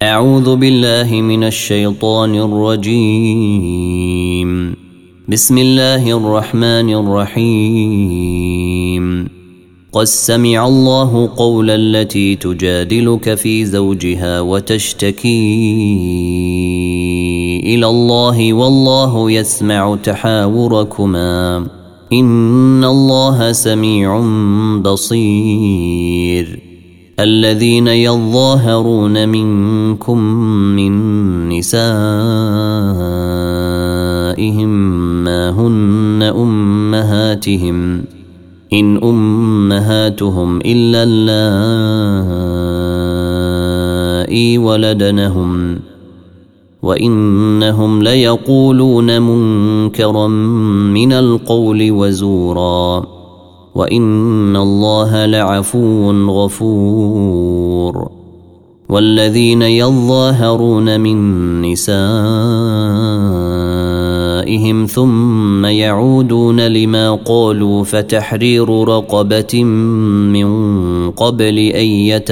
أعوذ بالله من الشيطان الرجيم. بسم الله الرحمن الرحيم. قد سمع الله قول التي تجادلك في زوجها وتشتكي إلى الله والله يسمع تحاوركما إن الله سميع بصير. الذين يظاهرون منكم من نسائهم ما هن أمهاتهم إن أمهاتهم إلا اللائي ولدنهم وإنهم ليقولون منكرا من القول وزورا وإن الله لعفو غفور. والذين يظاهرون من نسائهم ثم يعودون لما قالوا فتحرير رقبة من قبل أن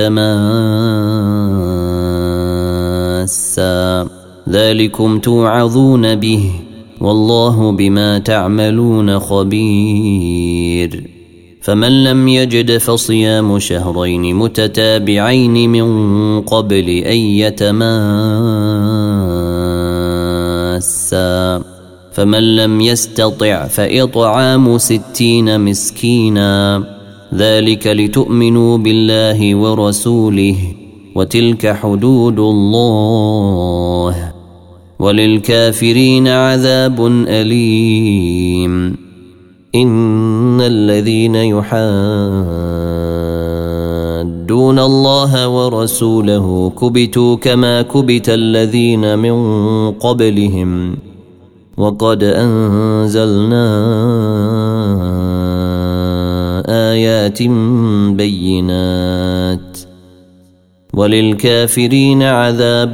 يتماسا ذلكم توعظون به والله بما تعملون خبير. فمن لم يجد فصيام شهرين متتابعين من قبل أن يتماسا فمن لم يستطع فإطعام 60 مسكينا ذلك لتؤمنوا بالله ورسوله وتلك حدود الله وللكافرين عذاب أليم. إن الذين يحادون الله ورسوله كبتوا كما كبت الذين من قبلهم وقد أنزلنا آيات بينات وللكافرين عذاب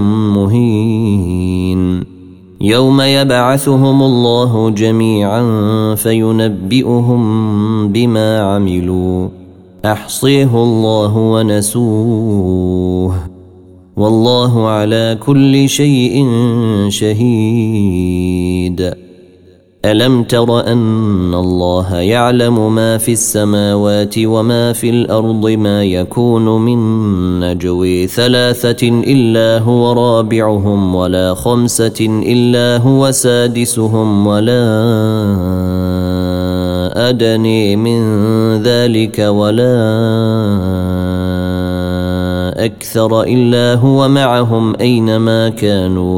مهين. يوم يبعثهم الله جميعا فينبئهم بما عملوا أحصيه الله ونسوه والله على كل شيء شهيد. ألم تر أن الله يعلم ما في السماوات وما في الأرض ما يكون من نجوى 3 إلا هو رابعهم ولا 5 إلا هو سادسهم ولا أدنى من ذلك ولا أكثر إلا هو معهم أينما كانوا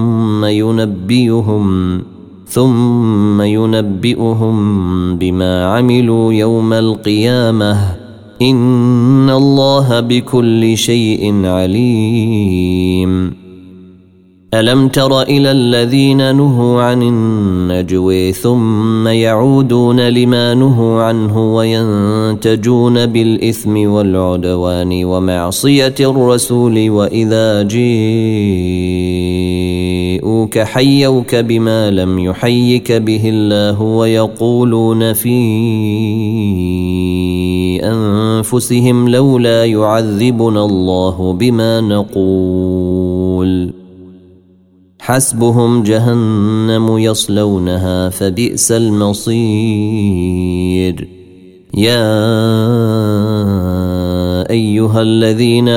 ثم ينبئهم بما عملوا يوم القيامة إن الله بكل شيء عليم. ألم تر إلى الذين نهوا عن النجوى ثم يعودون لما نهوا عنه وينتجون بالإثم والعدوان ومعصية الرسول وإذا جاءوك حيوك بما لم يحيك به الله ويقولون في أنفسهم لولا يعذبنا الله بما نقول حسبهم جهنم يصلونها فبئس المصير. يا أيها الذين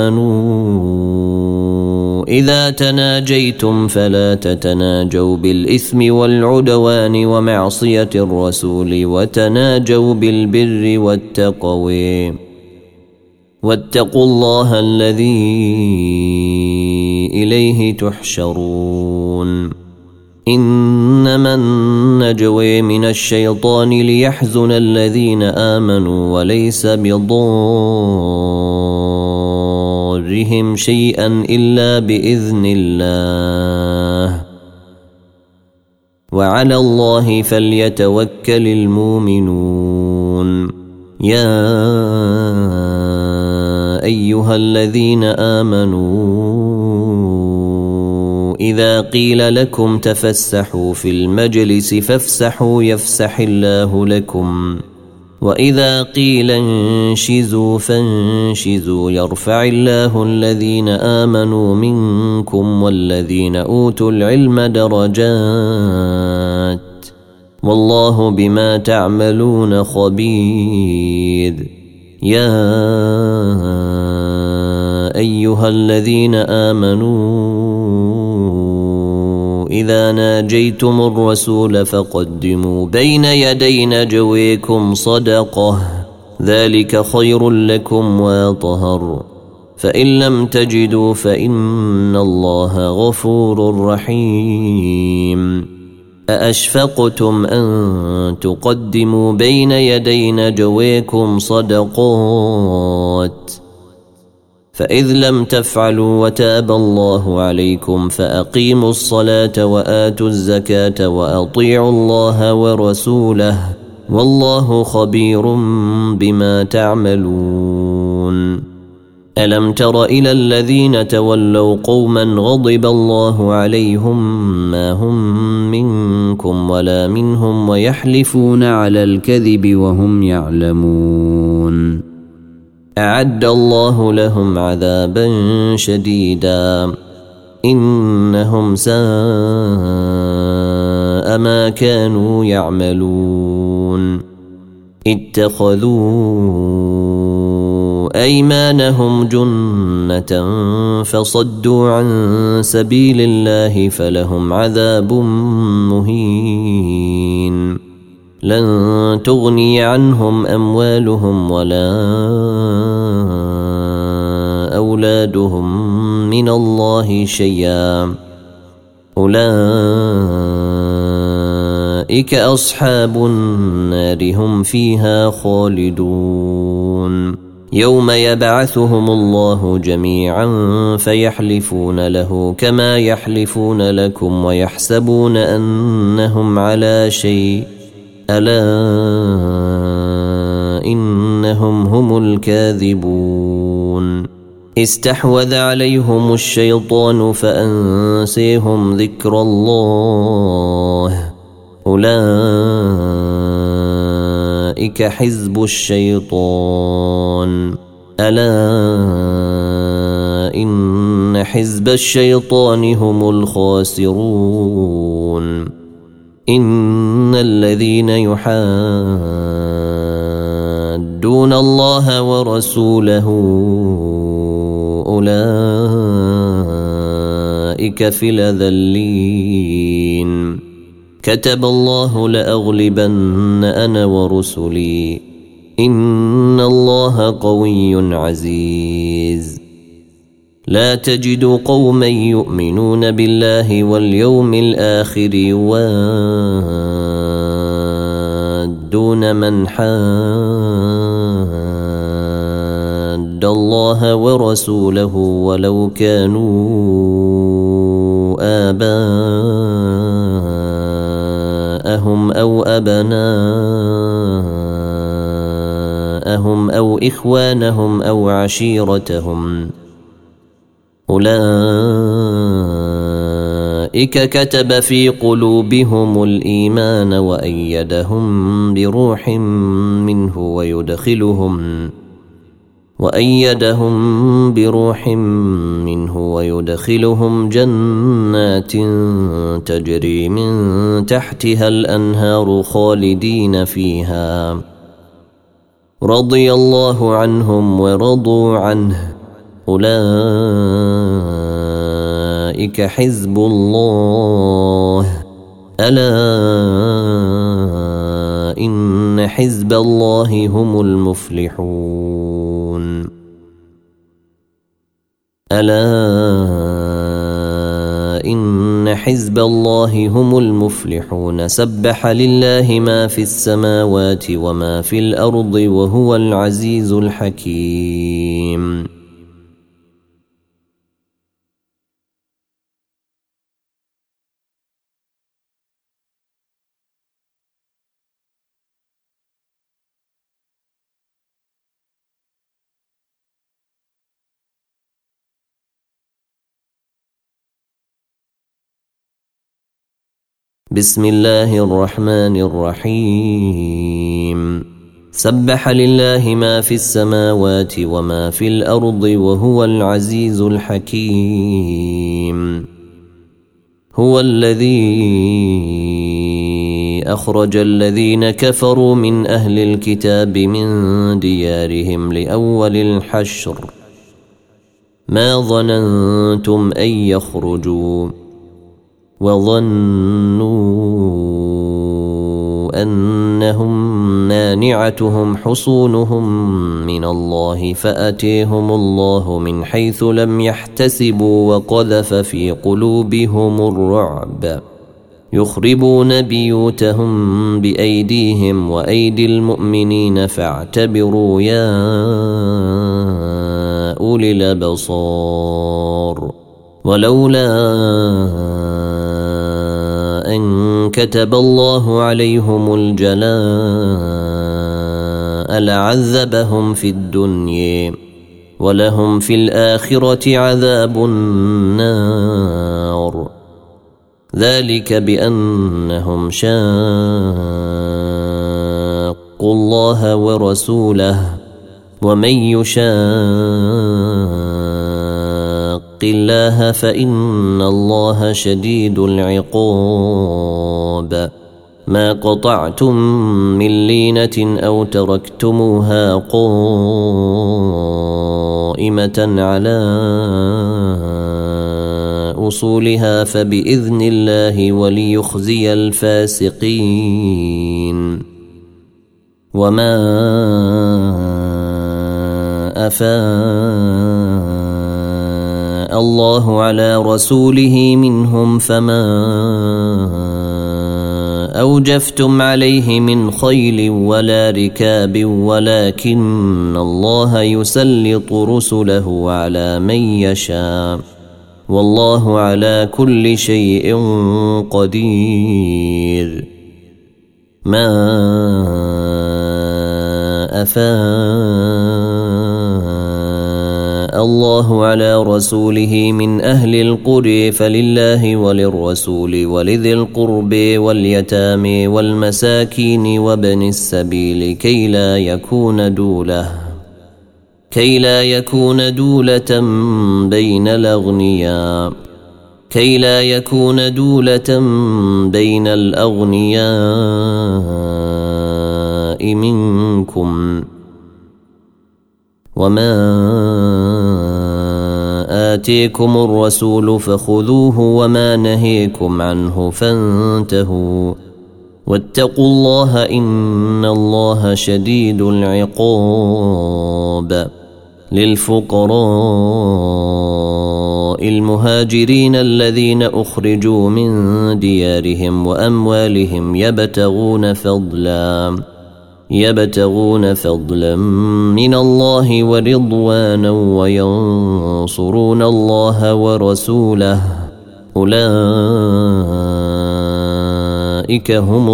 آمنوا إذا تناجيتم فلا تتناجوا بالإثم والعدوان ومعصية الرسول وتناجوا بالبر والتقوى واتقوا الله الذي إليه تحشرون. إنما النجوى من الشيطان ليحزن الذين آمنوا وليس بضارهم شيئا إلا بإذن الله وعلى الله فليتوكل المؤمنون. يا أيها الذين آمنوا إذا قيل لكم تفسحوا في المجلس فافسحوا يفسح الله لكم وإذا قيل انشزوا فانشزوا يرفع الله الذين آمنوا منكم والذين أوتوا العلم درجات والله بما تعملون خبير. يا أيها الذين آمنوا إذا ناجيتم الرسول فقدموا بين يدي نجويكم صدقة ذلك خير لكم وأطهر فإن لم تجدوا فإن الله غفور رحيم. أأشفقتم أن تقدموا بين يدي نجويكم صدقات فإذ لم تفعلوا وتاب الله عليكم فأقيموا الصلاة وآتوا الزكاة وأطيعوا الله ورسوله والله خبير بما تعملون. ألم تر إلى الذين تولوا قوما غضب الله عليهم ما هم منكم ولا منهم ويحلفون على الكذب وهم يعلمون أعد الله لهم عذابا شديدا إنهم ساء ما كانوا يعملون. اتخذوا أيمانهم جنة فصدوا عن سبيل الله فلهم عذاب مهين. لن تغني عنهم أموالهم ولا أولادهم من الله شيئا أولئك أصحاب النار هم فيها خالدون. يوم يبعثهم الله جميعا فيحلفون له كما يحلفون لكم ويحسبون أنهم على شيء ألا إنهم هم الكاذبون. استحوذ عليهم الشيطان فأنسيهم ذكر الله أولئك حزب الشيطان ألا إن حزب الشيطان هم الخاسرون. إن الذين يحادون الله ورسوله أولئك في الأذلين. كتب الله لأغلبن أنا ورسلي إن الله قوي عزيز. لا تجد قوما يؤمنون بالله واليوم الآخر يوادون من حاد الله ورسوله ولو كانوا آباءهم أو أبناءهم أو إخوانهم أو عشيرتهم أولئك كتب في قلوبهم الإيمان وأيدهم بروح منه ويدخلهم جنات تجري من تحتها الأنهار خالدين فيها رضي الله عنهم ورضوا عنه أولئك حزب الله ألا إن حزب الله هم المفلحون. ألا إن حزب الله هم المفلحون. سبح لله ما في السماوات وما في الأرض وهو العزيز الحكيم. بسم الله الرحمن الرحيم. سبح لله ما في السماوات وما في الأرض وهو العزيز الحكيم. هو الذي أخرج الذين كفروا من أهل الكتاب من ديارهم لأول الحشر ما ظننتم أن يخرجوا وظنوا أنهم مانعتهم حصونهم من الله فأتيهم الله من حيث لم يحتسبوا وقذف في قلوبهم الرعب يخربون بيوتهم بأيديهم وأيدي المؤمنين فاعتبروا يا أولي الأبصار. ولولا أن كتب الله عليهم الجلاء لعذبهم في الدنيا ولهم في الآخرة عذاب النار. ذلك بأنهم شاقوا الله ورسوله ومن يشاق الله فإن الله شديد العقاب. ما قطعتم من لينة أو تركتموها قائمة على أصولها فبإذن الله وليخزي الفاسقين. وما أفاء الله على رسوله منهم فما أوجفتم عليه من خيل ولا ركاب ولكن الله يسلط رسله على من يشاء والله على كل شيء قدير. ما أفاء الله على رسوله من أهل القرى فلله وللرسول ولذي القرب واليتامى والمساكين وابن السبيل كي لا يكون دولة بين الأغنياء منكم. وما آتيكم الرسول فخذوه وما نهيكم عنه فانتهوا واتقوا الله إن الله شديد العقاب. للفقراء المهاجرين الذين أخرجوا من ديارهم وأموالهم يبتغون فضلا من الله ورضوانا وينصرون الله ورسوله أولئك هم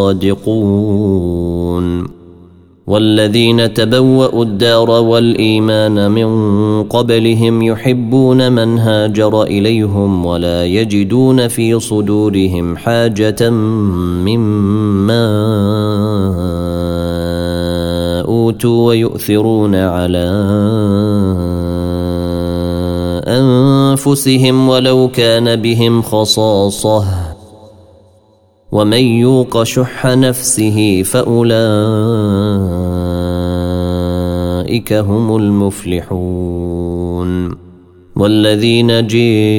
الصادقون. والذين تبوأوا الدار والإيمان من قبلهم يحبون من هاجر إليهم ولا يجدون في صدورهم حاجة مما أوتوا ويؤثرون على أنفسهم ولو كان بهم خصاصة ومن يوق شح نفسه فأولئك هم المفلحون. والذين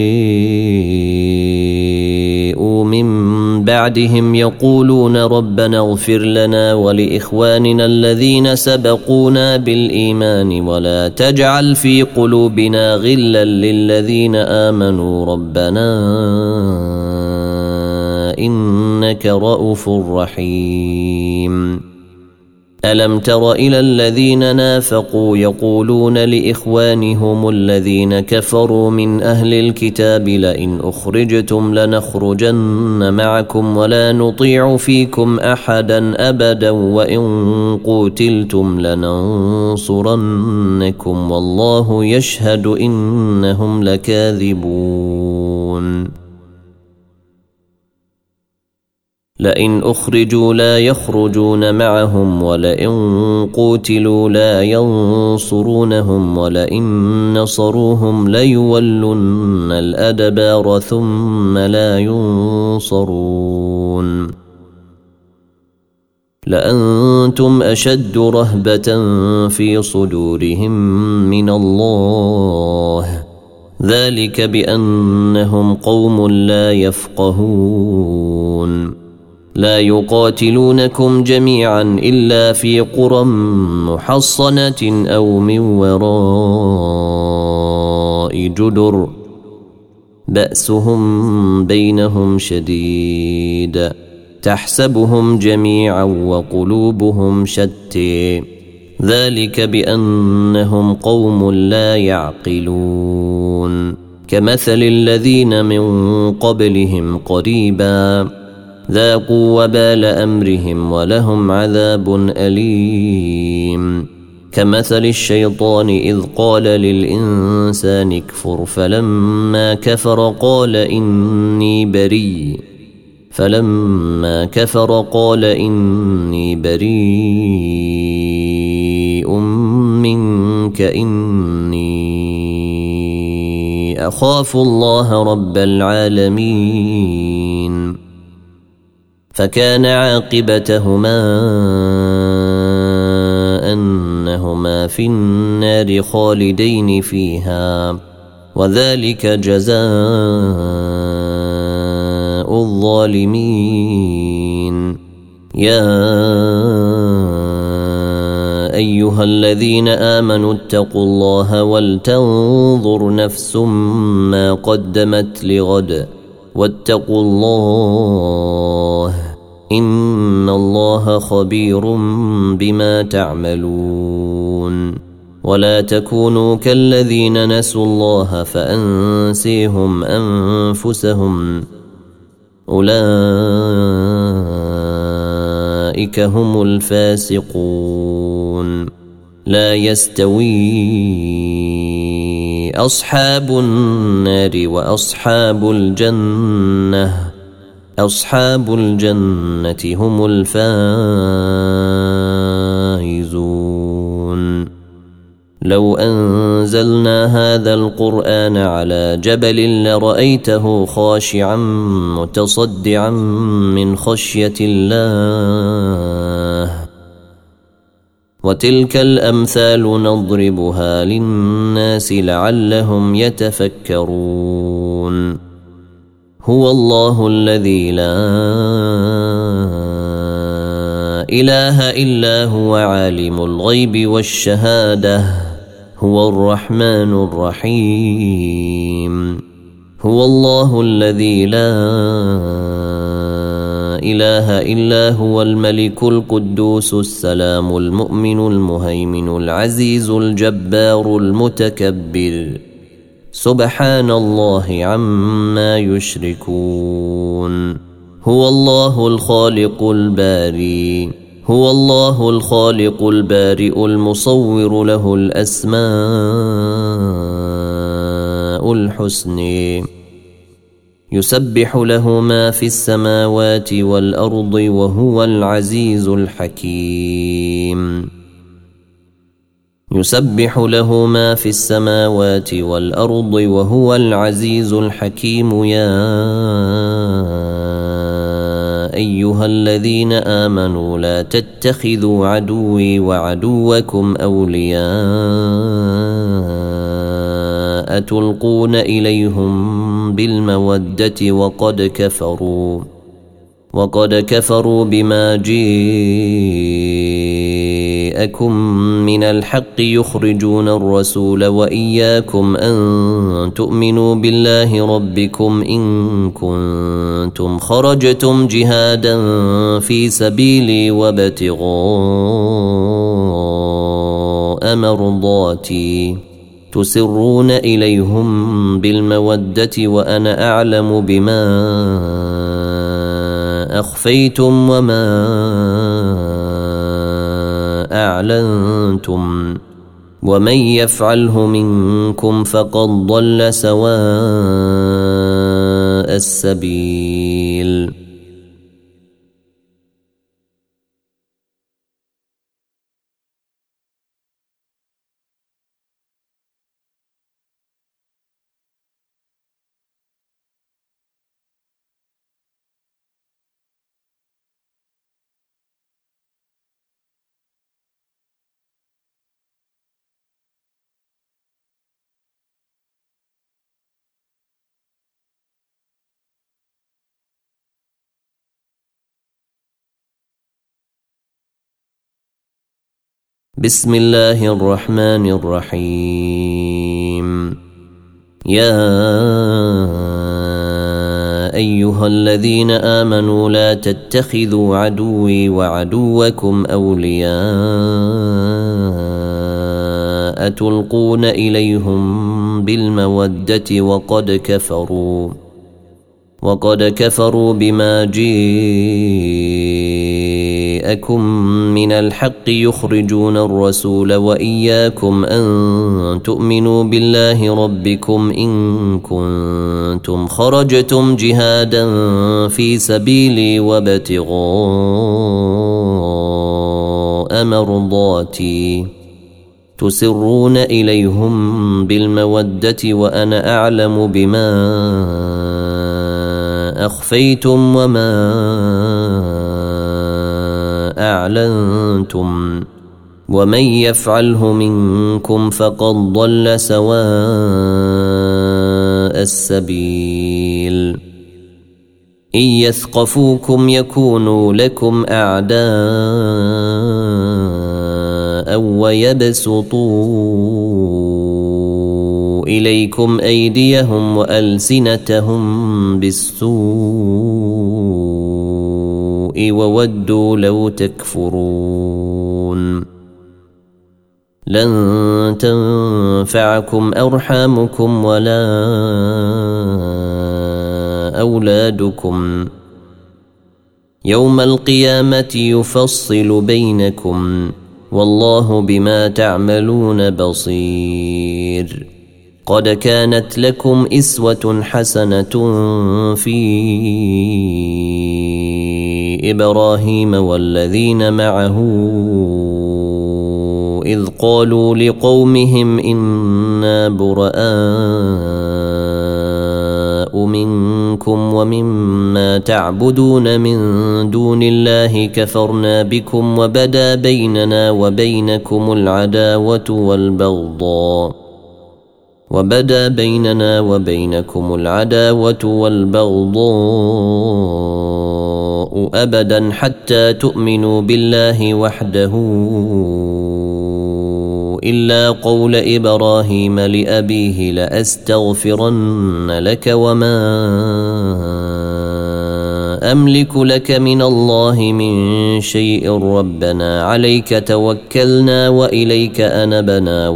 جاءوا من بعدهم يقولون ربنا اغفر لنا ولإخواننا الذين سبقونا بالإيمان ولا تجعل في قلوبنا غلا للذين آمنوا ربنا إنك رؤوف رحيم. ألم تر إلى الذين نافقوا يقولون لإخوانهم الذين كفروا من أهل الكتاب لئن أخرجتم لنخرجن معكم ولا نطيع فيكم أحدا أبدا وإن قتلتم لننصرنكم والله يشهد إنهم لكاذبون. لئن أخرجوا لا يخرجون معهم ولئن قوتلوا لا ينصرونهم ولئن نصروهم ليولن الأدبار ثم لا ينصرون لأنتم أشد رهبة في صدورهم من الله ذلك بأنهم قوم لا يفقهون لا يقاتلونكم جميعا إلا في قرى محصنة أو من وراء جدر بأسهم بينهم شديد تحسبهم جميعا وقلوبهم شتى ذلك بأنهم قوم لا يعقلون كمثل الذين من قبلهم قريبا ذاقوا وبال أمرهم ولهم عذاب أليم كمثل الشيطان إذ قال للإنسان اكفر فلما كفر قال إني بريء منك إني أخاف الله رب العالمين فكان عاقبتهما أنهما في النار خالدين فيها وذلك جزاء الظالمين يا أيها الذين آمنوا اتقوا الله ولتنظر نفس ما قدمت لغد واتقوا الله إن الله خبير بما تعملون ولا تكونوا كالذين نسوا الله فأنسيهم أنفسهم أولئك هم الفاسقون لا يستوي أصحاب النار وأصحاب الجنة هم الفائزون لو أنزلنا هذا القرآن على جبل لرأيته خاشعا متصدعا من خشية الله وتلك الأمثال نضربها للناس لعلهم يتفكرون هو الله الذي لا إله إلا هو عالم الغيب والشهادة هو الرحمن الرحيم هو الله الذي لا إله إلا هو الملك القدوس السلام المؤمن المهيمن العزيز الجبار المتكبر سبحان الله عما يشركون هو الله الخالق البارئ المصور له الأسماء الحسنى يسبح له ما في السماوات والأرض وهو العزيز الحكيم يسبح له ما في السماوات والأرض وهو العزيز الحكيم يا أيها الذين آمنوا لا تتخذوا عدوي وعدوكم أولياء تلقون إليهم بالمودة وقد كفروا بما جاءكم من الحق يخرجون الرسول وإياكم أن تؤمنوا بالله ربكم إن كنتم خرجتم جهادا في سبيلي وابتغاء مرضاتي تسرون إليهم بالمودة وأنا أعلم بما أخفيتم وما أعلنتم ومن يفعله منكم فقد ضل سواء السبيل بسم الله الرحمن الرحيم. يا أيها الذين آمنوا لا تتخذوا عدوي وعدوكم أولياء تلقون إليهم بالمودة وقد كفروا بما جاءكم من الحق يخرجون الرسول وإياكم أن تؤمنوا بالله ربكم إن كنتم خرجتم جهادا في سبيلي وابتغاء مرضاتي تسرون إليهم بالمودة وأنا أعلم بما أخفيتم وما أعلنتم ومن يفعله منكم فقد ضل سواء السبيل. إن يثقفوكم يكونوا لكم أعداء ويبسطوا إليكم أيديهم وألسنتهم بالسوء وودوا لو تكفرون. لن تنفعكم أرحامكم ولا أولادكم يوم القيامة يفصل بينكم والله بما تعملون بصير. قد كانت لكم إسوة حسنة في إبراهيم والذين معه إذ قالوا لقومهم إنا براء منكم ومما تعبدون من دون الله كفرنا بكم وبدا بيننا وبينكم العداوة والبغضاء أبدا حتى تؤمنوا بالله وحده إلا قول إبراهيم لأبيه لأستغفرن لك وما أملك لك من الله من شيء ربنا عليك توكلنا وإليك أنبنا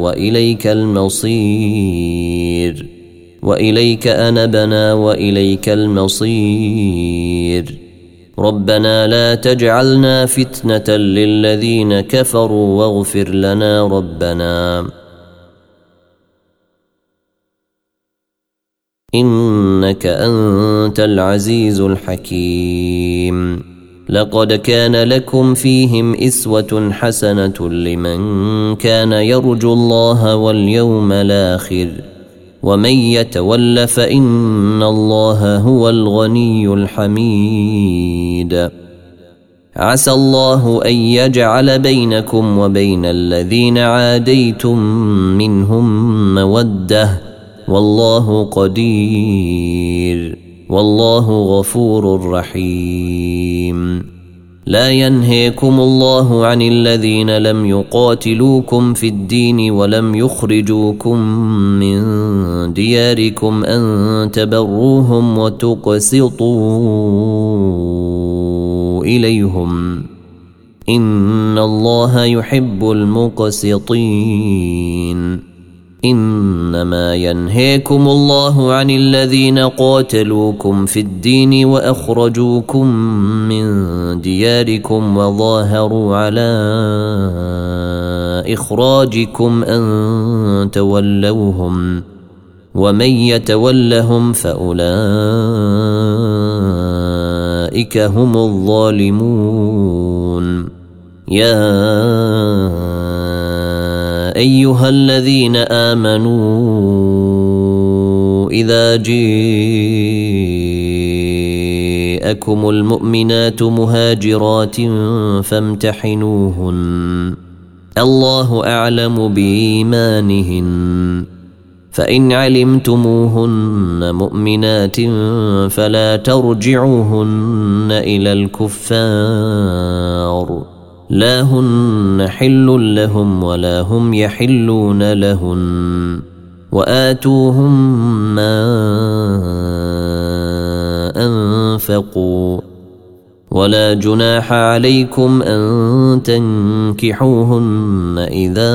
وإليك المصير. ربنا لا تجعلنا فتنة للذين كفروا واغفر لنا ربنا إنك أنت العزيز الحكيم. لقد كان لكم فيهم إسوة حسنة لمن كان يرجو الله واليوم الآخر ومن يتول فإن الله هو الغني الحميد. عسى الله أن يجعل بينكم وبين الذين عاديتم منهم مودة والله قدير والله غفور رحيم. لا ينهيكم الله عن الذين لم يقاتلوكم في الدين ولم يخرجوكم من دياركم أن تبروهم وتقسطوا إليهم إن الله يحب المقسطين. إنما ينهيكم الله عن الذين قاتلوكم في الدين وأخرجوكم من دياركم وظاهروا على إخراجكم أن تولوهم ومن يتولهم فأولئك هم الظالمون. يا أيها الذين آمنوا إذا جاءكم المؤمنات مهاجرات فامتحنوهن الله أعلم بإيمانهن فإن علمتموهن مؤمنات فلا ترجعوهن إلى الكفار لا هن حل لهم ولا هم يحلون لهن وآتوهم ما أنفقوا ولا جناح عليكم أن تنكحوهن إذا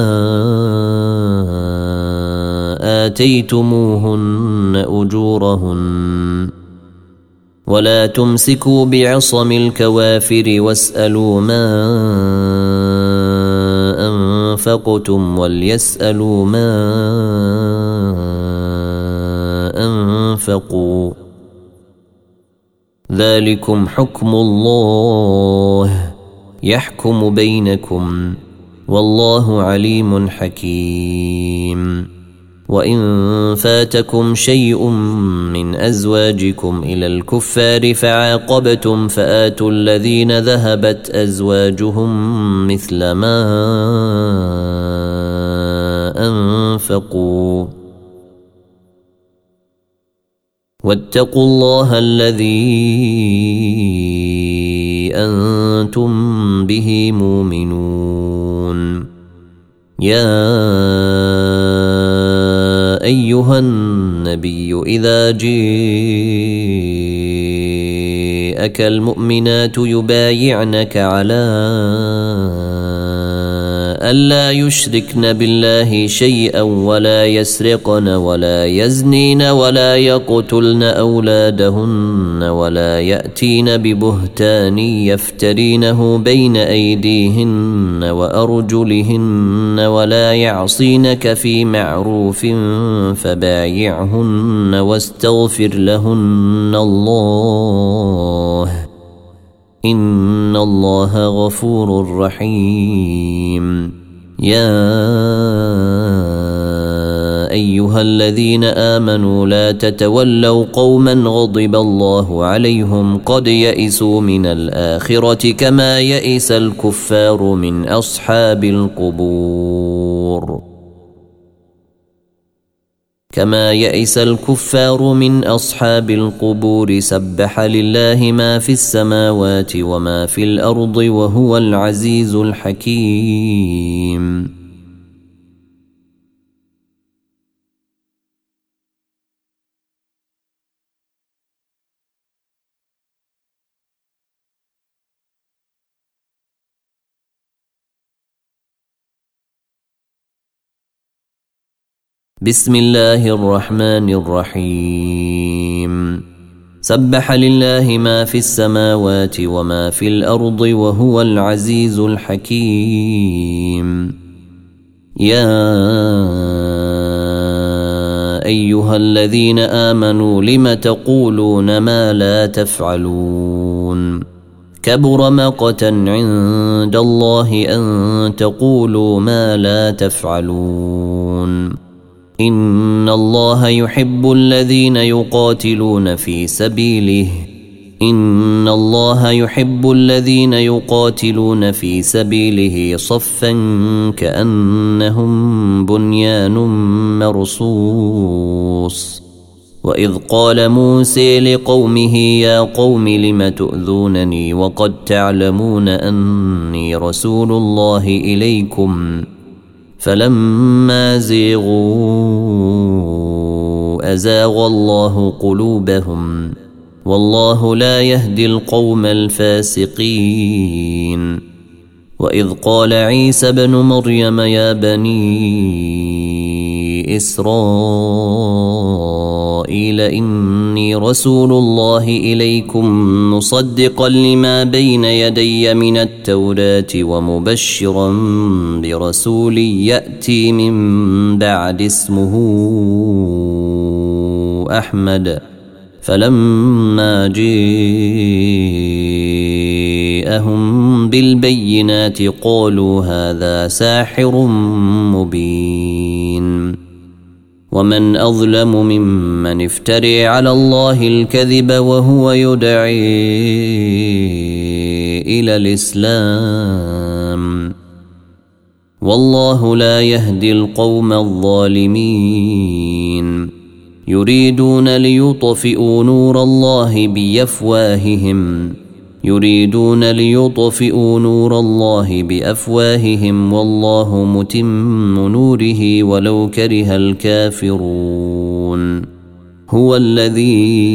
آتيتموهن أجورهن ولا تمسكوا بعصم الكوافر واسألوا ما أنفقتم وليسألوا ما أنفقوا ذلكم حكم الله يحكم بينكم والله عليم حكيم وإن فاتكم شيء من أزواجكم إلى الكفار فعاقبتم فآتوا الذين ذهبت أزواجهم مثل ما أنفقوا واتقوا الله الذي أنتم به مؤمنون يا أيها النبي إذا جاءك المؤمنات يبايعنك على ألا يشركن بالله شيئا ولا يسرقن ولا يزنين ولا يقتلن أولادهن ولا يأتين ببهتان يفترينه بين أيديهن وأرجلهن ولا يعصينك في معروف فبايعهن واستغفر لهن الله إن الله غفور رحيم يا أيها الذين آمنوا لا تتولوا قوما غضب الله عليهم قد يئسوا من الآخرة كما يئس الكفار من أصحاب القبور سبح لله ما في السماوات وما في الأرض وهو العزيز الحكيم بسم الله الرحمن الرحيم سبح لله ما في السماوات وما في الأرض وهو العزيز الحكيم يا أيها الذين آمنوا لم تقولون ما لا تفعلون كبر مقتا عند الله أن تقولوا ما لا تفعلون إن الله يحب الذين يقاتلون في سبيله صفا كأنهم بنيان مرصوص وإذ قال موسى لقومه يا قوم لم تؤذونني وقد تعلمون أني رسول الله إليكم فلما زيغوا أزاغ الله قلوبهم والله لا يهدي القوم الفاسقين وإذ قال عيسى ابن مريم يا بني إسرائيل إني رسول الله إليكم مصدقا لما بين يدي من التوراة ومبشرا برسول يأتي من بعد اسمه أحمد فلما جاءهم بالبينات قالوا هذا ساحر مبين ومن أظلم ممن افتري على الله الكذب وهو يدعي إلى الإسلام والله لا يهدي القوم الظالمين يريدون ليطفئوا نور الله بأفواههم يريدون ليطفئوا نور الله بأفواههم والله متم نوره ولو كره الكافرون هو الذي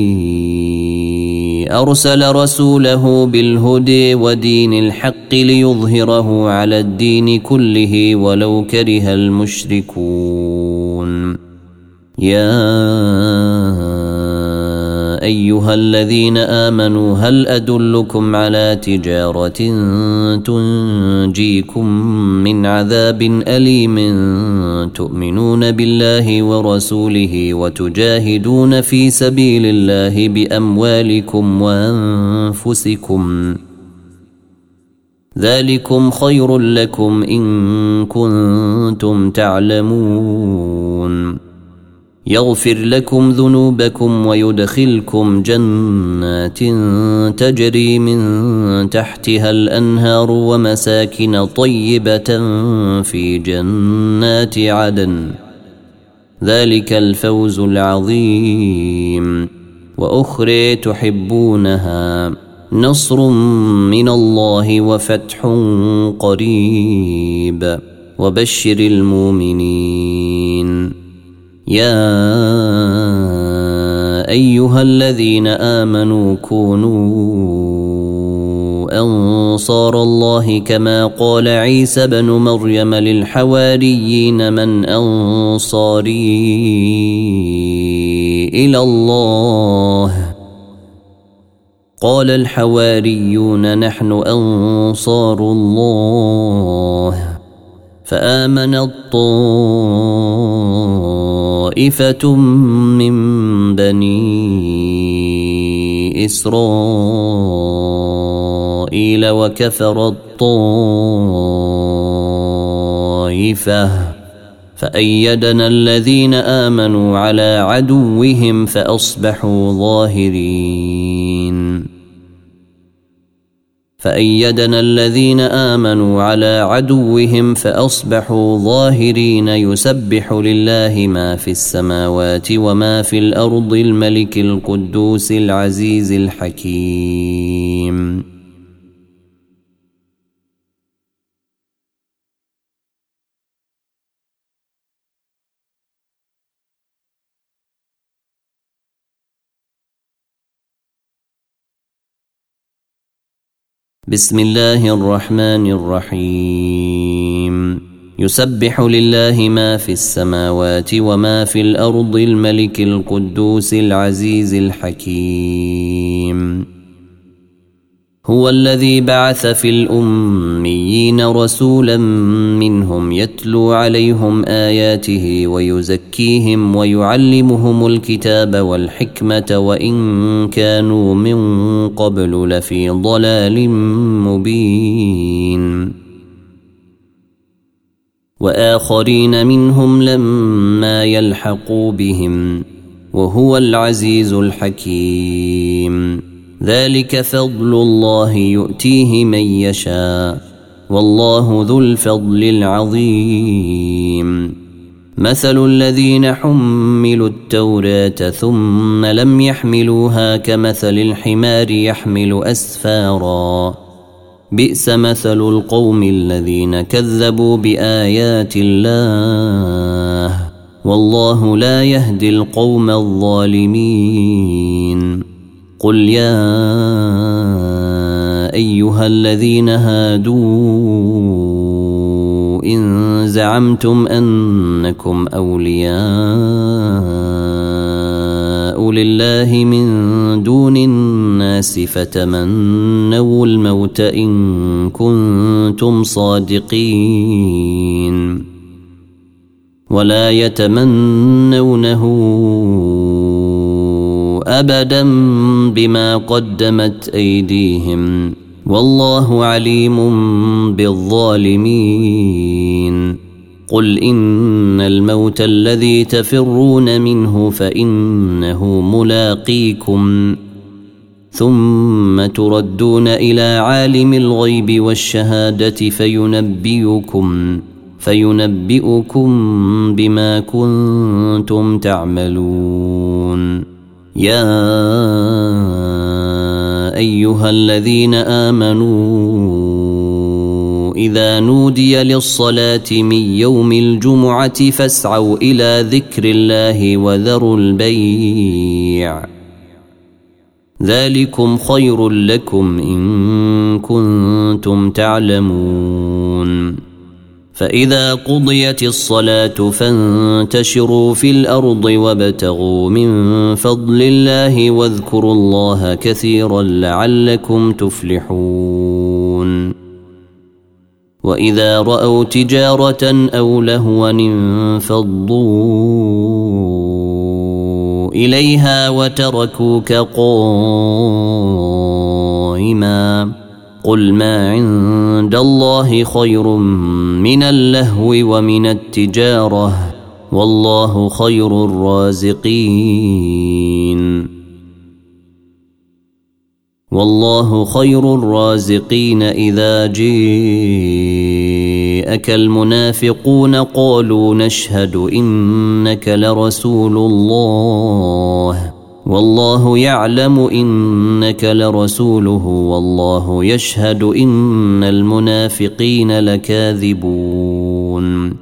أرسل رسوله بالهدى ودين الحق ليظهره على الدين كله ولو كره المشركون يا أيها الذين آمنوا هل أدلكم على تجارة تنجيكم من عذاب أليم تؤمنون بالله ورسوله وتجاهدون في سبيل الله بأموالكم وأنفسكم ذلكم خير لكم إن كنتم تعلمون يغفر لكم ذنوبكم ويدخلكم جنات تجري من تحتها الأنهار ومساكن طيبة في جنات عدن ذلك الفوز العظيم وأخرى تحبونها نصر من الله وفتح قريب وبشر المؤمنين يا أيها الذين آمنوا كونوا أنصار الله كما قال عيسى بن مريم للحواريين من أنصاري إلى الله قال الحواريون نحن أنصار الله فآمن طائفة من بني إسرائيل وكفر الطائفة فأيدنا الذين آمنوا على عدوهم فأصبحوا ظاهرين فأيدنا الذين آمنوا على عدوهم فأصبحوا ظاهرين يسبح لله ما في السماوات وما في الأرض الملك القدوس العزيز الحكيم بسم الله الرحمن الرحيم يسبح لله ما في السماوات وما في الأرض الملك القدوس العزيز الحكيم هو الذي بعث في الأميين رسولا منهم يتلو عليهم آياته ويزكيهم ويعلمهم الكتاب والحكمة وإن كانوا من قبل لفي ضلال مبين وآخرين منهم لما يلحقوا بهم وهو العزيز الحكيم ذلك فضل الله يؤتيه من يشاء والله ذو الفضل العظيم مثل الذين حملوا التوراة ثم لم يحملوها كمثل الحمار يحمل أسفارا بئس مثل القوم الذين كذبوا بآيات الله والله لا يهدي القوم الظالمين قل يا أيها الذين هادوا إن زعمتم أنكم أولياء لله من دون الناس فتمنوا الموت إن كنتم صادقين ولا يتمنونه أبدا بما قدمت أيديهم والله عليم بالظالمين قل إن الموت الذي تفرون منه فإنه ملاقيكم ثم تردون إلى عالم الغيب والشهادة فينبئكم بما كنتم تعملون يا أيها أيها الذين آمنوا إذا نودي للصلاة من يوم الجمعة فاسعوا إلى ذكر الله وذروا البيع ذلكم خير لكم إن كنتم تعلمون فإذا قضيت الصلاة فانتشروا في الأرض وابتغوا من فضل الله واذكروا الله كثيرا لعلكم تفلحون وإذا رأوا تجارة أو لهوا انفضوا إليها وتركوك قائما قل ما عند الله خير من اللهو ومن التجارة والله خير الرازقين إذا جاءك المنافقون قالوا نشهد إنك لرسول الله والله يعلم إنك لرسوله والله يشهد إن المنافقين لكاذبون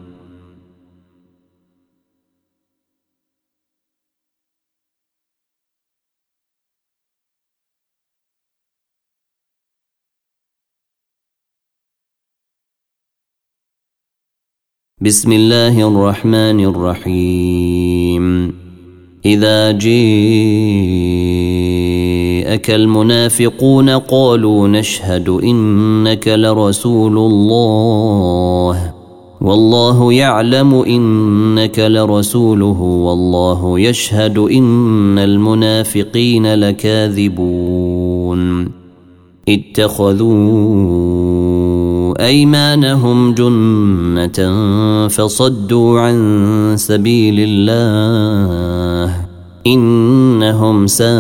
بسم الله الرحمن الرحيم إذا جاءك المنافقون قالوا نشهد إنك لرسول الله والله يعلم إنك لرسوله والله يشهد إن المنافقين لكاذبون اتخذوا أيمانهم جنة فصدوا عن سبيل الله إنهم ساء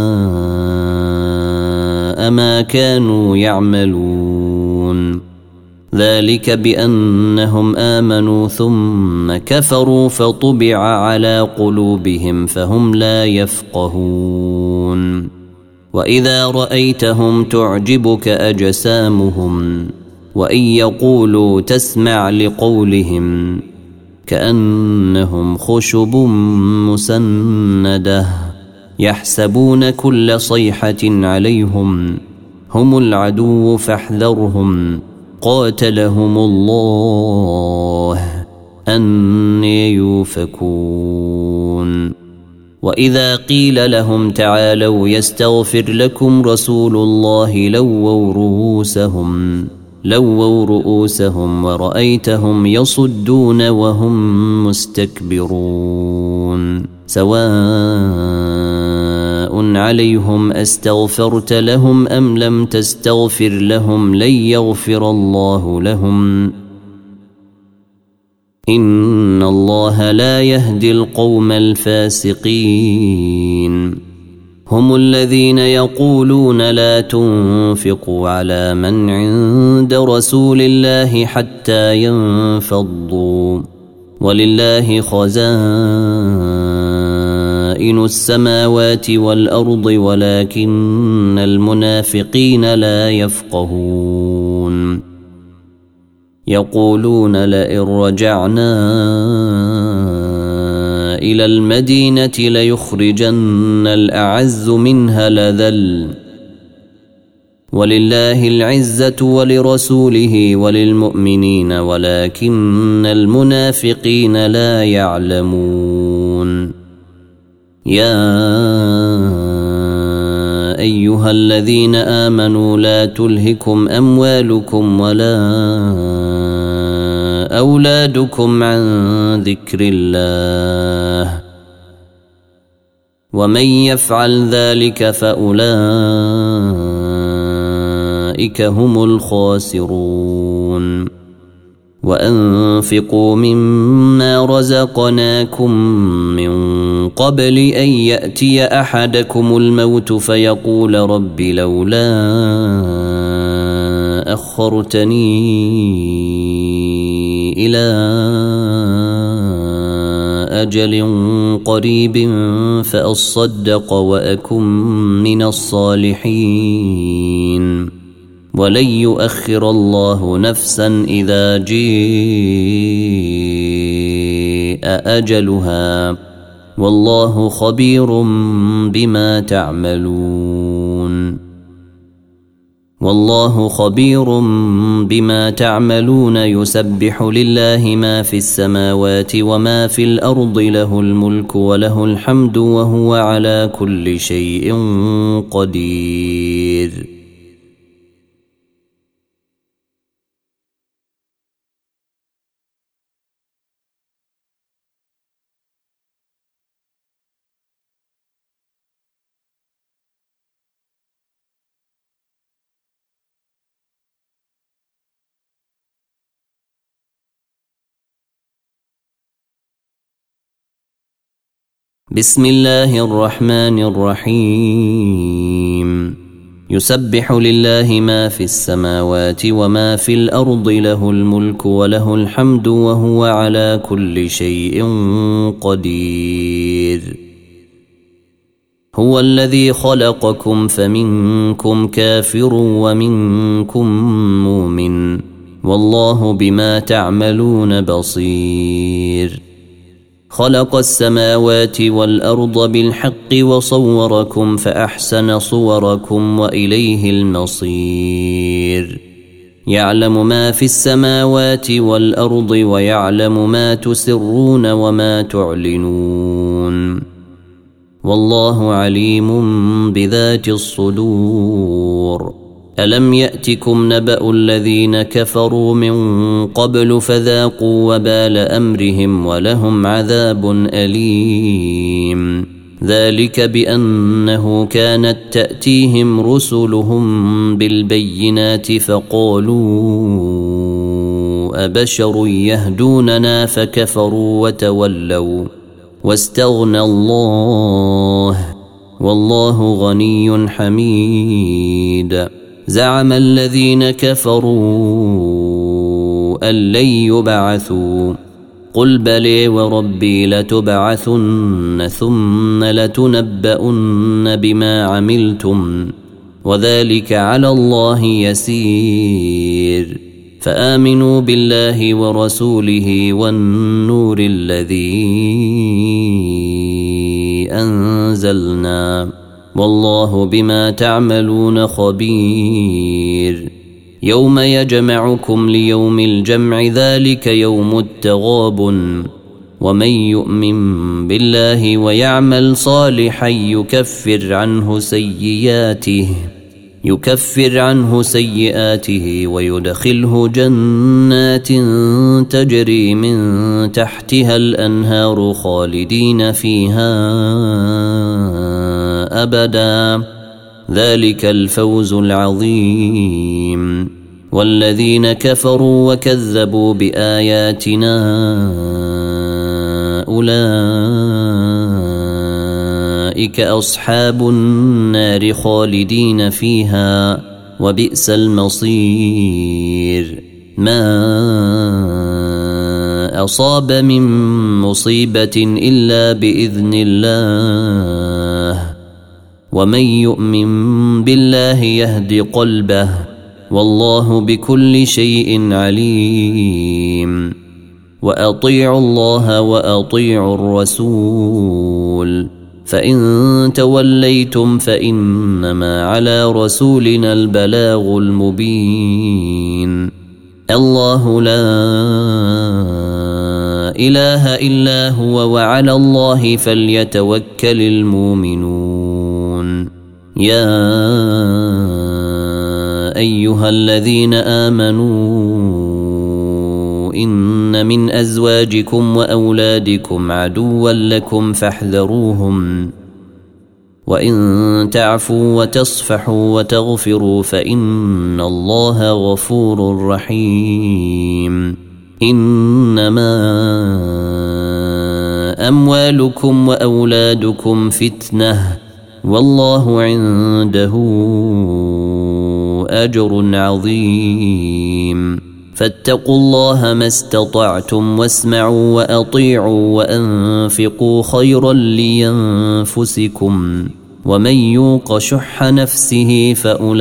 ما كانوا يعملون ذلك بأنهم آمنوا ثم كفروا فطبع على قلوبهم فهم لا يفقهون وإذا رأيتهم تعجبك أجسامهم وإن يقولوا تسمع لقولهم كأنهم خشب مسندة يحسبون كل صيحة عليهم هم العدو فاحذرهم قاتلهم الله أني يؤفكون وإذا قيل لهم تعالوا يستغفر لكم رسول الله لووا رؤوسهم ورأيتهم يصدون وهم مستكبرون سواء عليهم أستغفرت لهم أم لم تستغفر لهم لن يغفر الله لهم إن الله لا يهدي القوم الفاسقين هم الذين يقولون لا تنفقوا على من عند رسول الله حتى ينفضوا ولله خزائن السماوات والأرض ولكن المنافقين لا يفقهون يقولون لئن رجعنا إلى المدينة ليخرجن الأعز منها الأذل ولله العزة ولرسوله وللمؤمنين ولكن المنافقين لا يعلمون يا أيها الذين آمنوا لا تلهكم أموالكم ولا أولادكم عن ذكر الله ومن يفعل ذلك فأولئك هم الخاسرون وأنفقوا مما رزقناكم من قبل أن يأتي أحدكم الموت فيقول رب لولا أخرتني إلى أجل قريب فأصدق وأكن من الصالحين ولن يؤخر الله نفسا إذا جاء أجلها والله خبير بما تعملون يسبح لله ما في السماوات وما في الأرض له الملك وله الحمد وهو على كل شيء قدير بسم الله الرحمن الرحيم يسبح لله ما في السماوات وما في الأرض له الملك وله الحمد وهو على كل شيء قدير هو الذي خلقكم فمنكم كافر ومنكم مؤمن والله بما تعملون بصير خلق السماوات والأرض بالحق وصوركم فأحسن صوركم وإليه المصير يعلم ما في السماوات والأرض ويعلم ما تسرون وما تعلنون والله عليم بذات الصدور ألم يأتكم نبأ الذين كفروا من قبل فذاقوا وبال أمرهم ولهم عذاب أليم ذلك بأنه كانت تأتيهم رسلهم بالبينات فقالوا أبشر يهدوننا فكفروا وتولوا واستغنى الله والله غني حميد زعم الذين كفروا أن لن يبعثوا قل بلى وربي لتبعثن ثم لتنبؤن بما عملتم وذلك على الله يسير فآمنوا بالله ورسوله والنور الذي أنزلنا والله بما تعملون خبير يوم يجمعكم ليوم الجمع ذلك يوم التغابن ومن يؤمن بالله ويعمل صالحا يكفر عنه سيئاته ويدخله جنات تجري من تحتها الأنهار خالدين فيها أبدا ذلك الفوز العظيم والذين كفروا وكذبوا بآياتنا أولئك أصحاب النار خالدين فيها وبئس المصير ما أصاب من مصيبة إلا بإذن الله ومن يؤمن بالله يهد قلبه والله بكل شيء عليم وأطيعوا الله وأطيعوا الرسول فإن توليتم فإنما على رسولنا البلاغ المبين الله لا إله إلا هو وعلى الله فليتوكل المؤمنون يا أيها الذين آمنوا إن من أزواجكم وأولادكم عدوا لكم فاحذروهم وإن تعفوا وتصفحوا وتغفروا فإن الله غفور رحيم إنما أموالكم وأولادكم فتنة والله عنده أجر عظيم فاتقوا الله ما استطعتم واسمعوا وأطيعوا وأنفقوا خيرا لأنفسكم ومن يوق شح نفسه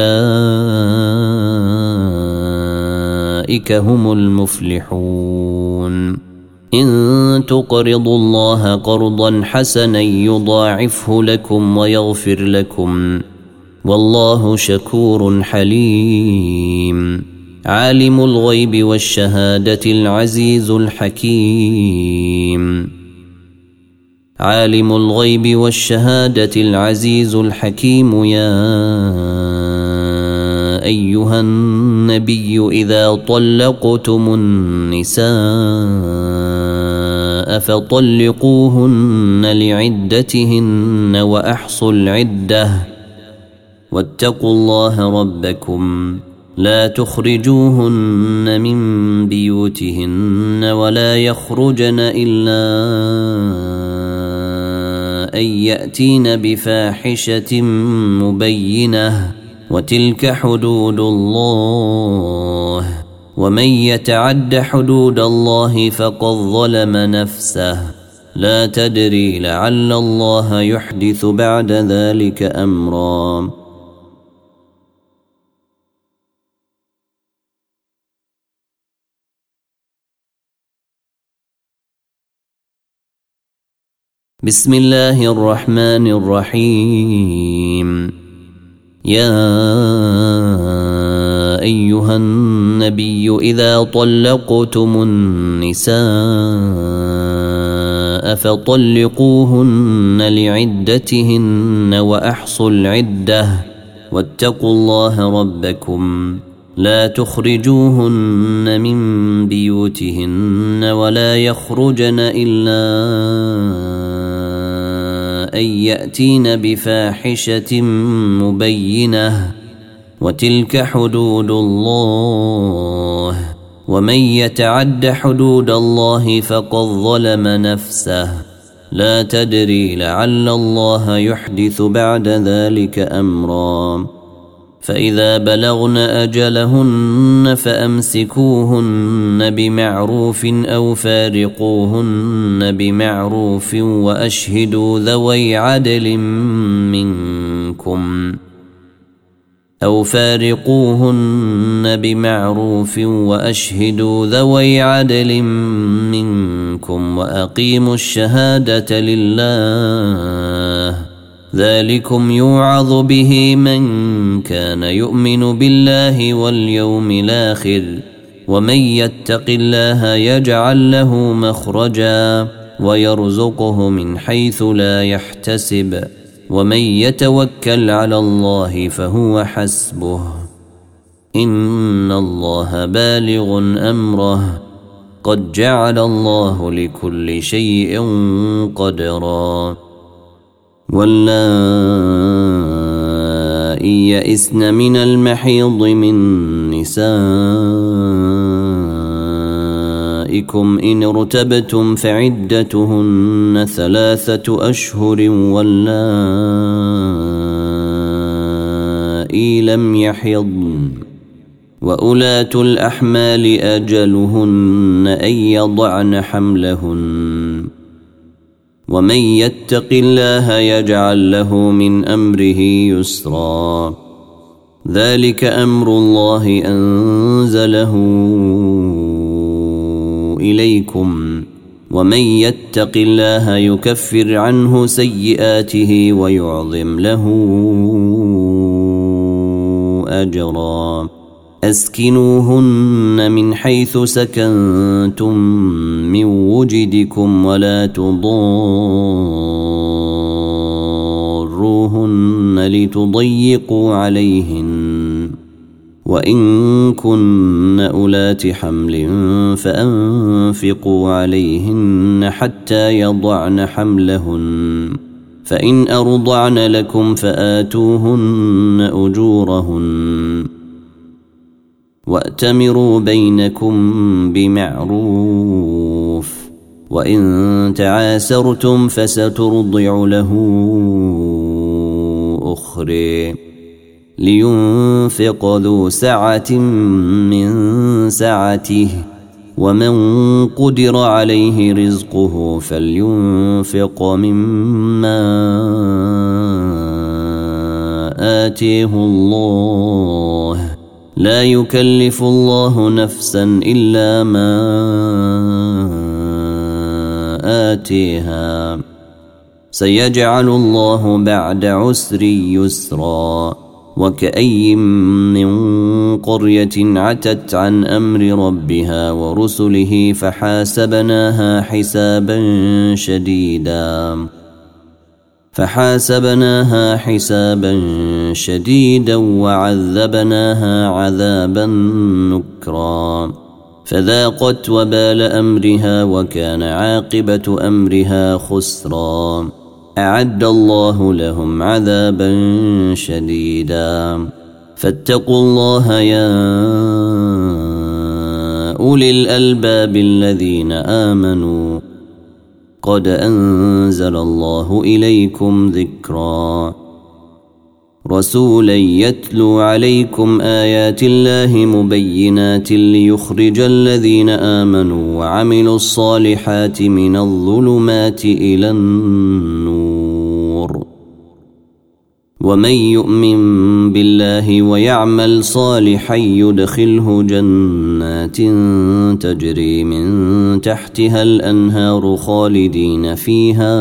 فأولئك هم المفلحون إن تقرضوا الله قرضا حسنا يضاعفه لكم ويغفر لكم والله شكور حليم عالم الغيب والشهادة العزيز الحكيم عالم الغيب والشهادة العزيز الحكيم يا أيها النبي إذا طلقتم النساء فطلقوهن لعدتهن وأحصوا العدة واتقوا الله ربكم لا تخرجوهن من بيوتهن ولا يخرجن إلا أن يأتين بفاحشة مبينة وتلك حدود الله ومن يتعد حدود الله فقد ظلم نفسه لا تدري لعل الله يحدث بعد ذلك أمرا بسم الله الرحمن الرحيم يا أيها النبي إذا طلقتم النساء فطلقوهن لعدتهن وأحصوا العدة واتقوا الله ربكم لا تخرجوهن من بيوتهن ولا يخرجن إلا أن يأتين بفاحشة مبينة وتلك حدود الله ومن يتعد حدود الله فقد ظلم نفسه لا تدري لعل الله يحدث بعد ذلك أمرا فإذا بلغن أجلهن فأمسكوهن بمعروف أو فارقوهن بمعروف وأشهدوا ذوي عدل منكم أو فارقوهن بمعروف وأشهدوا ذوي عدل منكم وأقيموا الشهادة لله ذلكم يوعظ به من كان يؤمن بالله واليوم الآخر ومن يتق الله يجعل له مخرجا ويرزقه من حيث لا يحتسب ومن يتوكل على الله فهو حسبه إن الله بالغ أمره قد جعل الله لكل شيء قدرا واللائي يئسن من المحيض من نسائكم إن ارتبتم فعدتهن 3 أشهر واللائي لم يحضن وأولاة الأحمال أجلهن أن يضعن حملهن ومن يتق الله يجعل له من أمره يسرا ذلك أمر الله أنزله إليكم ومن يتق الله يكفر عنه سيئاته ويعظم له أجرا أسكنوهن من حيث سكنتم من وجدكم ولا تضاروهن لتضيقوا عليهن وإن كن أولات حمل فأنفقوا عليهن حتى يضعن حملهن فإن أرضعن لكم فآتوهن أجورهن وأتمروا بينكم بمعروف وإن تعاسرتم فسترضع له أخرى لينفق ذو سعة من سعته ومن قدر عليه رزقه فلينفق مما آتيه الله لا يكلف الله نفسا إلا ما آتيها سيجعل الله بعد عسر يسرا وكأي من قرية عتت عن أمر ربها ورسله فحاسبناها حسابا شديدا وعذبناها عذابا نكرا فذاقت وبال أمرها وكان عاقبة أمرها خسرا أعد الله لهم عذابا شديدا فاتقوا الله يا أولي الألباب الذين آمنوا قد أنزل الله إليكم ذكرا رسولا يتلو عليكم آيات الله مبينات ليخرج الذين آمنوا وعملوا الصالحات من الظلمات إلى النور ومن يؤمن بالله ويعمل صالحا يدخله جنات تجري من تحتها الأنهار خالدين فيها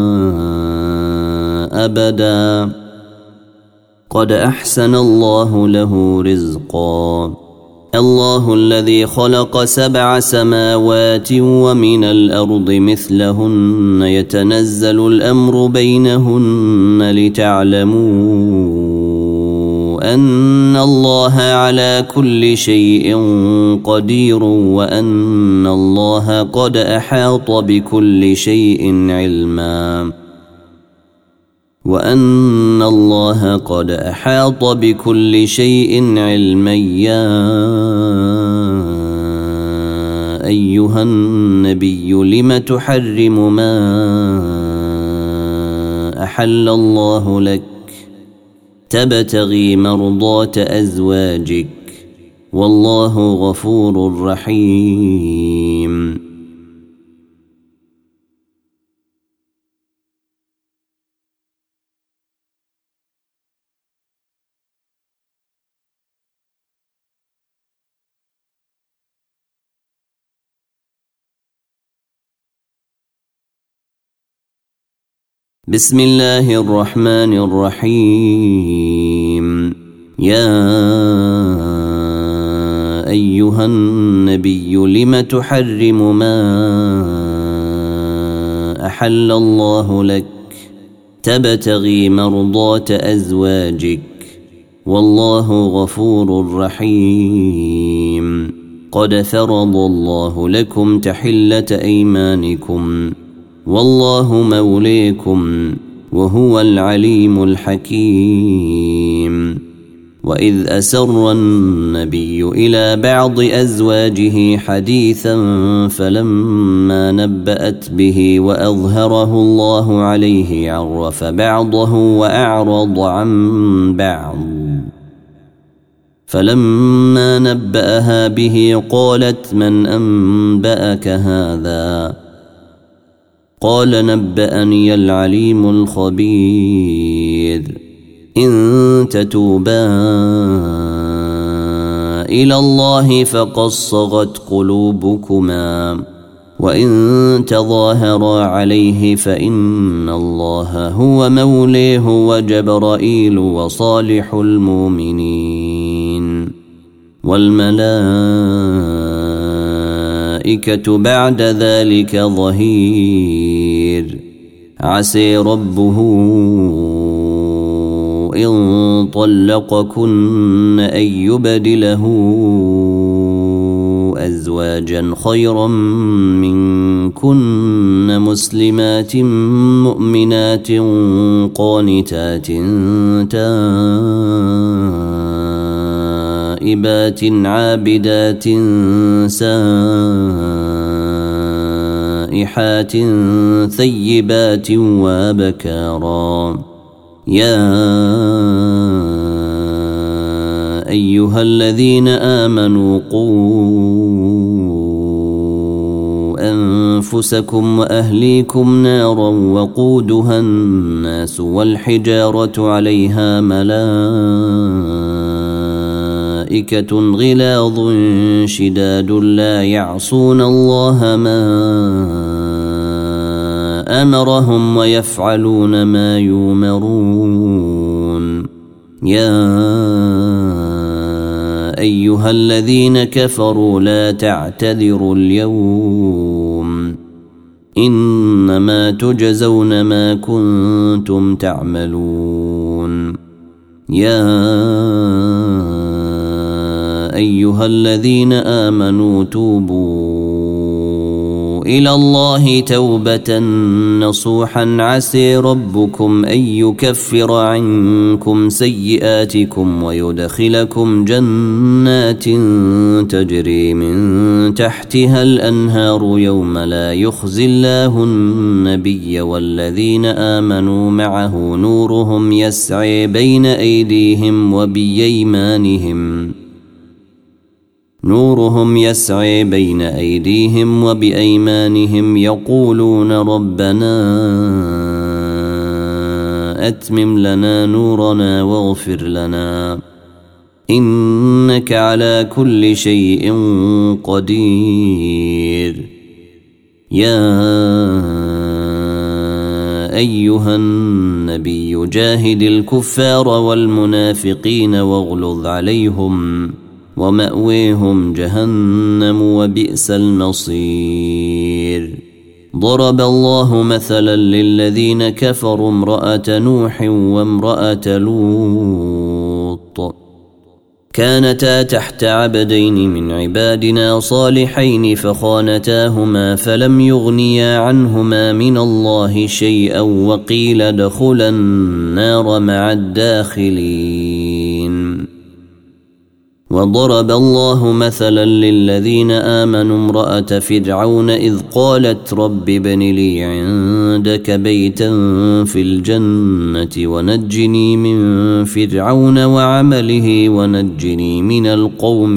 أبدا قد أحسن الله له رزقا الله الذي خلق 7 سماوات ومن الأرض مثلهن يتنزل الأمر بينهن لتعلموا أن الله على كل شيء قدير وأن الله قد أحاط بكل شيء علما يا أيها النبي لم تحرم ما أحل الله لك تبتغي مرضات أزواجك والله غفور رحيم بسم الله الرحمن الرحيم يا أيها النبي لم تحرم ما أحل الله لك تبتغي مرضات أزواجك والله غفور رحيم قد فرض الله لكم تحلة أيمانكم والله موليكم وهو العليم الحكيم وإذ أسر النبي إلى بعض أزواجه حديثا فلما نبأت به وأظهره الله عليه عرف بعضه وأعرض عن بعض فلما نبأها به قالت من أنبأك هذا قال نبأني العليم الخبير إن تتوبا إلى الله فقد صغت قلوبكما وإن تظاهرا عليه فإن الله هو موليه وجبرائيل وصالح المؤمنين والملائكة بعد ذلك ظهير عسى ربه إن طلقكن أن يبدله أزواجا خيرا منكن مسلمات مؤمنات قانتات تائبات عابدات سائحات ثيبات وابكارا يا أيها الذين آمنوا قوا أنفسكم وأهليكم نارا وقودها الناس والحجارة عليها ملائكة غلاظ شداد لا يعصون الله ما أمرهم ويفعلون ما يؤمرون يا أيها الذين كفروا لا تعتذروا اليوم إنما تجزون ما كنتم تعملون يا أيها الذين آمنوا توبوا إلى الله توبة نصوحا عسى ربكم أن يكفر عنكم سيئاتكم ويدخلكم جنات تجري من تحتها الأنهار يوم لا يخزي الله النبي والذين آمنوا معه نورهم يسعي بين أيديهم وبأيمانهم يقولون ربنا أتمم لنا نورنا واغفر لنا إنك على كل شيء قدير يا أيها النبي جاهد الكفار والمنافقين واغلظ عليهم ومأويهم جهنم وبئس المصير ضرب الله مثلا للذين كفروا امرأة نوح وامرأة لوط كانتا تحت عبدين من عبادنا صالحين فخانتاهما فلم يغنيا عنهما من الله شيئا وقيل ادخلا النار مع الداخلين وضرب الله مثلا للذين آمنوا امرأة فرعون إذ قالت رب ابن لي عندك بيتا في الجنة ونجني من فرعون وعمله ونجني من القوم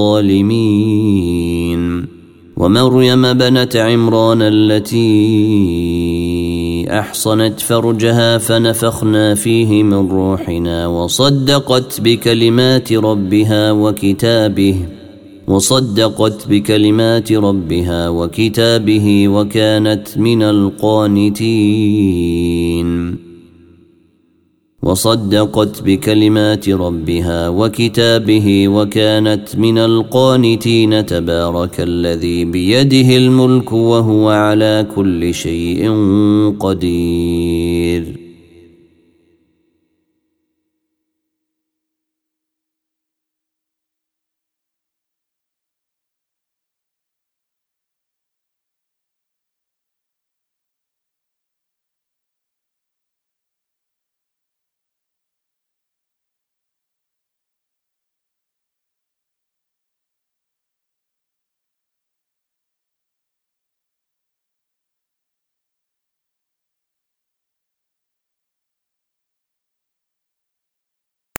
الظالمين ومريم بنت عمران التي أحصنت فرجها فنفخنا فيه من روحنا وصدقت بكلمات ربها وكتابه وكانت من القانتين تبارك الذي بيده الملك وهو على كل شيء قدير